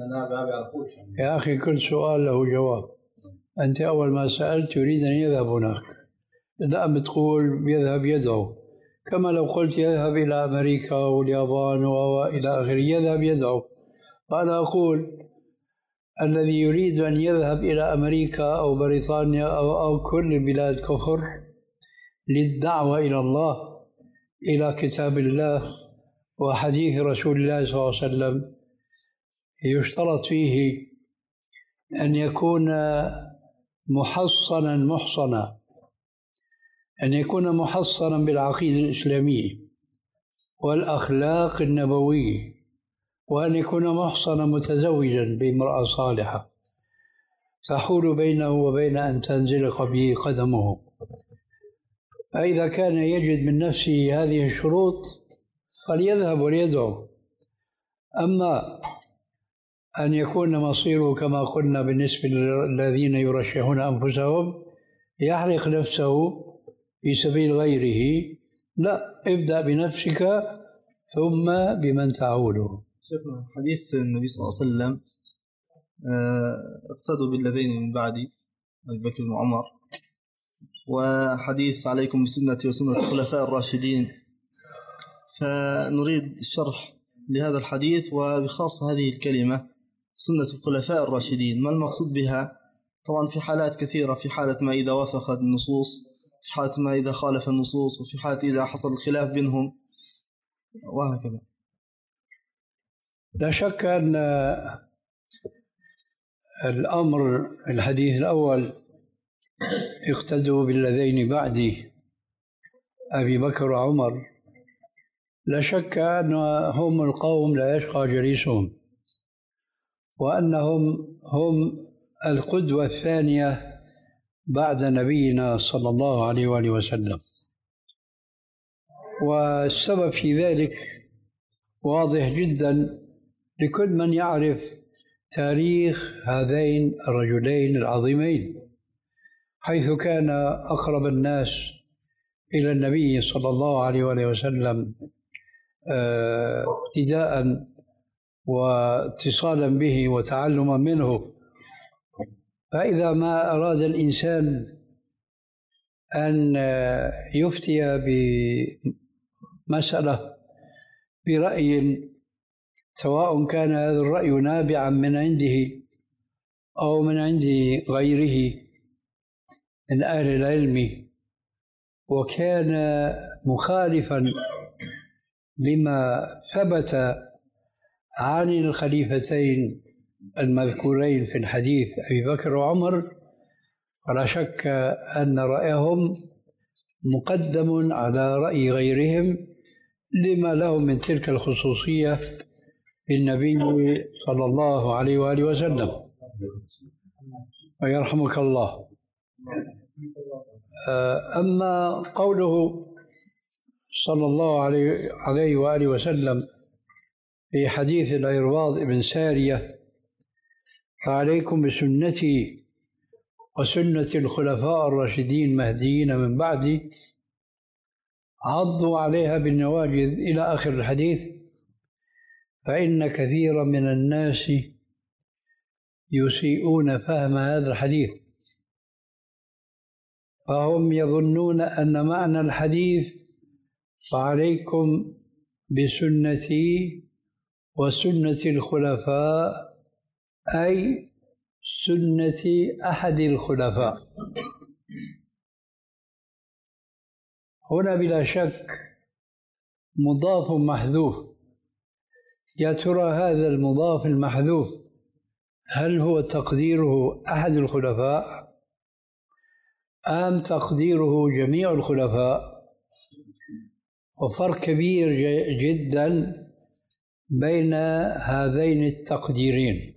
B: يا أخي كل سؤال له جواب. أنت أول ما سألت يريد أن يذهب هناك، لا بتقول يذهب يدعو، كما لو قلت يذهب إلى أمريكا واليابان وإلى آخره، يذهب يدعو. فأنا أقول الذي يريد أن يذهب إلى أمريكا أو بريطانيا أو, أو كل بلاد كفر للدعوة إلى الله، إلى كتاب الله وحديث رسول الله صلى الله عليه وسلم، يشترط فيه أن يكون محصنا محصنا، أن يكون محصنا بالعقيدة الإسلامية والأخلاق النبوية، وأن يكون محصنا متزوجا بامرأة صالحة تحول بينه وبين أن تنزل به قدمه. فإذا كان يجد من نفسه هذه الشروط فليذهب وليدعو. أما أن يكون مصيره كما قلنا بالنسبة للذين يرشحون أنفسهم يحرق نفسه في سبيل غيره، لا، ابدأ بنفسك ثم بمن تعوله.
C: شيخنا، حديث النبي صلى الله عليه وسلم اقتدوا بالذين من بعدي أبي بكر وعمر، وحديث عليكم بسنتي وسنة الخلفاء الراشدين فنريد الشرح لهذا الحديث وبخاصة هذه الكلمة سنة الخلفاء الراشدين، ما المقصود بها؟ طبعا في حالات كثيرة، في حالة ما إذا وافقت النصوص، في حالة ما إذا خالف النصوص، وفي حالة إذا حصل الخلاف بينهم وهكذا.
B: لا شك أن الأمر الحديث الأول اقتدوا بالذين بعدي أبي بكر وعمر، لا شك أنهم القوم لا يشقى جليسهم، وأنهم هم القدوة الثانية بعد نبينا صلى الله عليه وآله وسلم. والسبب في ذلك واضح جدا لكل من يعرف تاريخ هذين الرجلين العظيمين، حيث كان أقرب الناس إلى النبي صلى الله عليه وآله وسلم ابتداء واتصالا به وتعلما منه. فإذا ما أراد الإنسان أن يفتي بمسألة برأي، سواء كان هذا الرأي نابعا من عنده أو من عند غيره من أهل العلم، وكان مخالفا لما ثبت عن الخليفتين المذكورين في الحديث أبي بكر وعمر، فلا شك أن رأيهم مقدم على رأي غيرهم لما لهم من تلك الخصوصية بالنبي صلى الله عليه وآله وسلم. ويرحمك الله. أما قوله صلى الله عليه وآله وسلم في حديث العرباض بن سارية: فعليكم بسنتي وسنة الخلفاء الراشدين المهديين من بعدي، عضوا عليها بالنواجذ إلى آخر الحديث، فإن كثيرا من الناس يسيئون فهم هذا الحديث، فهم يظنون أن معنى الحديث فعليكم بسنتي وسنة الخلفاء أي سنة أحد الخلفاء. هنا بلا شك مضاف محذوف. يا ترى هذا المضاف المحذوف هل هو تقديره أحد الخلفاء أم تقديره جميع الخلفاء؟ وفرق كبير جدا بين هذين التقديرين،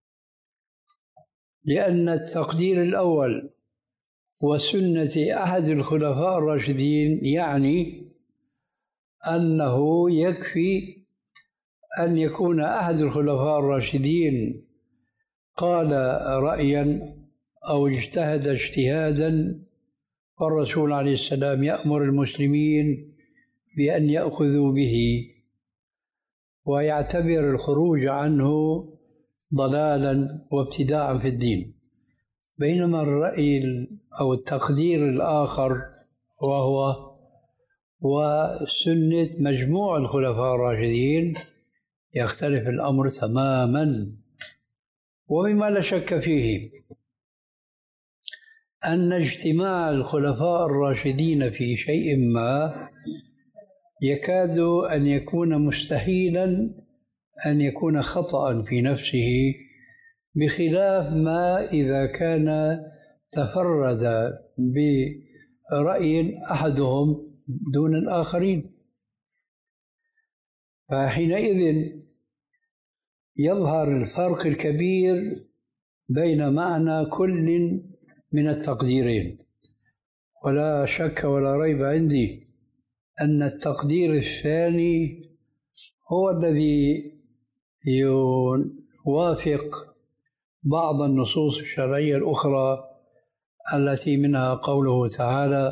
B: لأن التقدير الأول وسنة أحد الخلفاء الراشدين يعني أنه يكفي أن يكون أحد الخلفاء الراشدين قال رأيا أو اجتهد اجتهادا، والرسول عليه السلام يأمر المسلمين بأن يأخذوا به ويعتبر الخروج عنه ضلالا وابتداعا في الدين. بينما الرأي أو التقدير الآخر وهو وسنة مجموع الخلفاء الراشدين يختلف الأمر تماما. ومما لا شك فيه أن اجتماع الخلفاء الراشدين في شيء ما يكاد أن يكون مستحيلا أن يكون خطأ في نفسه، بخلاف ما إذا كان تفرد برأي أحدهم دون الآخرين. فحينئذ يظهر الفرق الكبير بين معنى كل من التقديرين. ولا شك ولا ريب عندي أن التقدير الثاني هو الذي يوافق بعض النصوص الشرعية الأخرى التي منها قوله تعالى: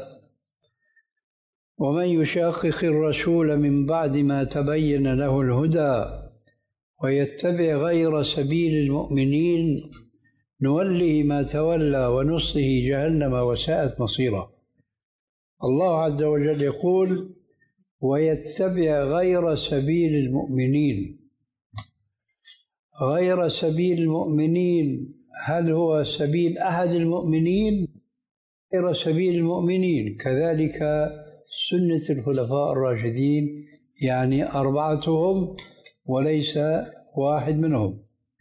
B: ومن يشاقق الرسول من بعد ما تبين له الهدى ويتبع غير سبيل المؤمنين نوله ما تولى ونصله جهنم وساءت مصيرا. الله عز وجل يقول: ويتبع غير سبيل المؤمنين. غير سبيل المؤمنين هل هو سبيل أحد المؤمنين؟ غير سبيل المؤمنين كذلك سنة الخلفاء الراشدين، يعني أربعتهم وليس واحد منهم.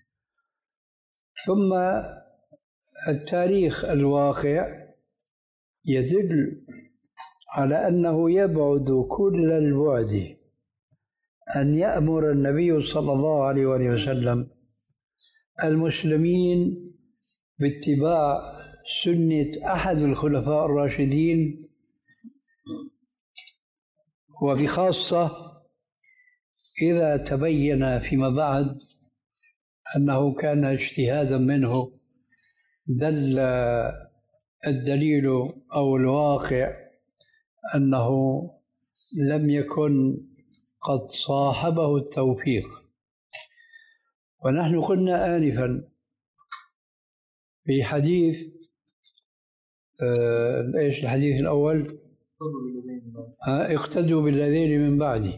B: ثم التاريخ الواقع يدل على أنه يبعد كل البعد أن يأمر النبي صلى الله عليه وسلم المسلمين باتباع سنة أحد الخلفاء الراشدين، وبخاصة إذا تبين فيما بعد أنه كان اجتهادا منه. دل الدليل أو الواقع أنه لم يكن قد صاحبه التوفيق. ونحن قلنا آنفا في حديث آه إيش الحديث الأول؟ آه اقتدوا بالذين من بعدي.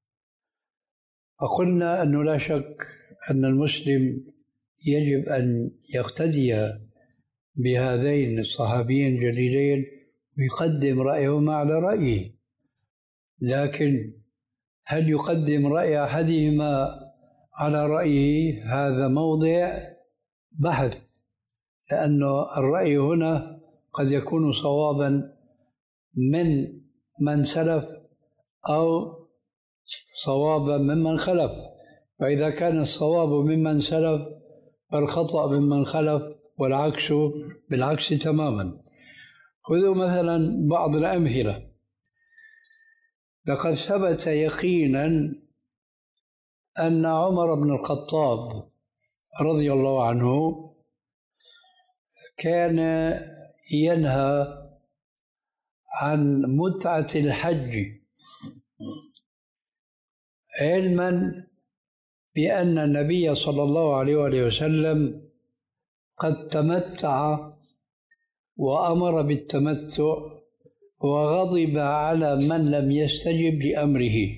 B: فقلنا أنه لا شك أن المسلم يجب أن يقتدي بهذين الصحابيين الجليلين ويقدم رأيهما على رأيه، لكن هل يقدم رأي أحدهما على رأيه؟ هذا موضع بحث، لأن الرأي هنا قد يكون صوابا من من سلف أو صوابا ممن خلف، فإذا كان الصواب ممن سلف فالخطأ ممن خلف، والعكس بالعكس تماما. خذوا مثلا بعض الأمثلة. لقد ثبت يقينا أن عمر بن الخطاب رضي الله عنه كان ينهى عن متعة الحج، علما بأن النبي صلى الله عليه وسلم قد تمتع وأمر بالتمتع، وغضب على من لم يستجب لأمره.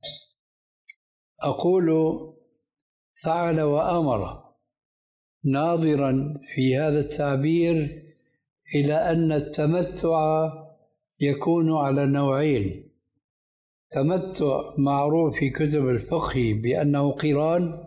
B: أقول فعل وأمر، ناظرا في هذا التعبير إلى أن التمتع يكون على نوعين: تمتع معروف في كتب الفقه بأنه قران،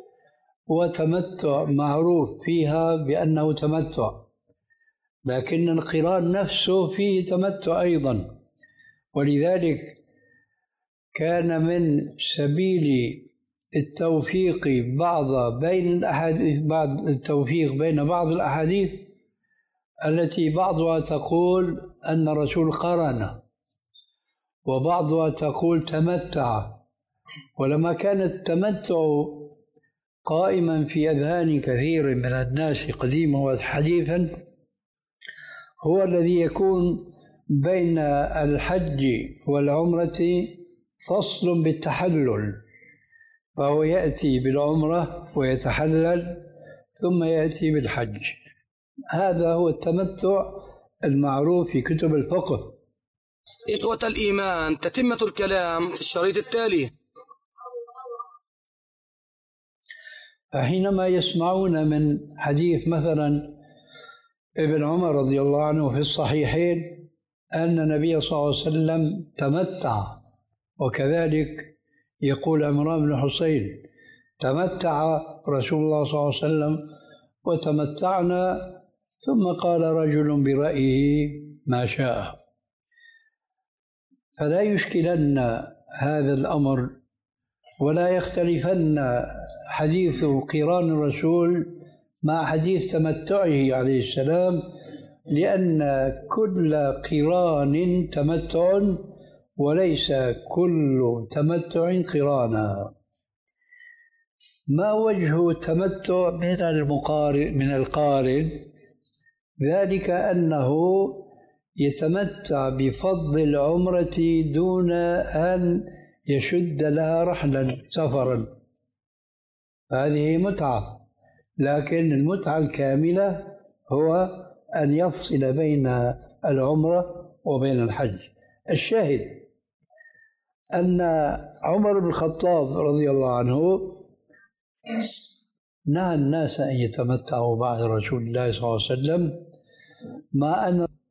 B: وتمتع معروف فيها بأنه تمتع، لكن القران نفسه فيه تمتع أيضا. ولذلك كان من سبيل التوفيق بعض بين الأحاديث بعض التوفيق بين بعض الأحاديث التي بعضها تقول أن الرسول قرن وبعضها تقول تمتع. ولما كان التمتع قائما في أذهان كثير من الناس قديما وحديثا، هو الذي يكون بين الحج والعمرة فصل بالتحلل، فهو يأتي بالعمرة ويتحلل ثم يأتي بالحج. هذا هو التمتع المعروف في كتب الفقه.
A: إخوة الإيمان، تتمة الكلام في الشريط التالي.
B: فحينما يسمعون من حديث مثلا ابن عمر رضي الله عنه في الصحيحين أن النبي صلى الله عليه وسلم تمتع، وكذلك يقول عمران بن حسين تمتع رسول الله صلى الله عليه وسلم وتمتعنا، ثم قال رجل برأيه ما شاء. فلا يشكلن هذا الأمر ولا يختلفن حديث قران الرسول مع حديث تمتعه عليه السلام، لأن كل قران تمتع وليس كل تمتع قرانا. ما وجه التمتع من المقارن من القارن؟ ذلك أنه يتمتع بفضل العمرة دون أن يشد لها رحلا سفرا، هذه متعة. لكن المتعة الكاملة هو أن يفصل بين العمرة وبين الحج. الشاهد أن عمر بن الخطاب رضي الله عنه نهى الناس أن يتمتعوا بعد رسول الله صلى الله عليه وسلم، مع أن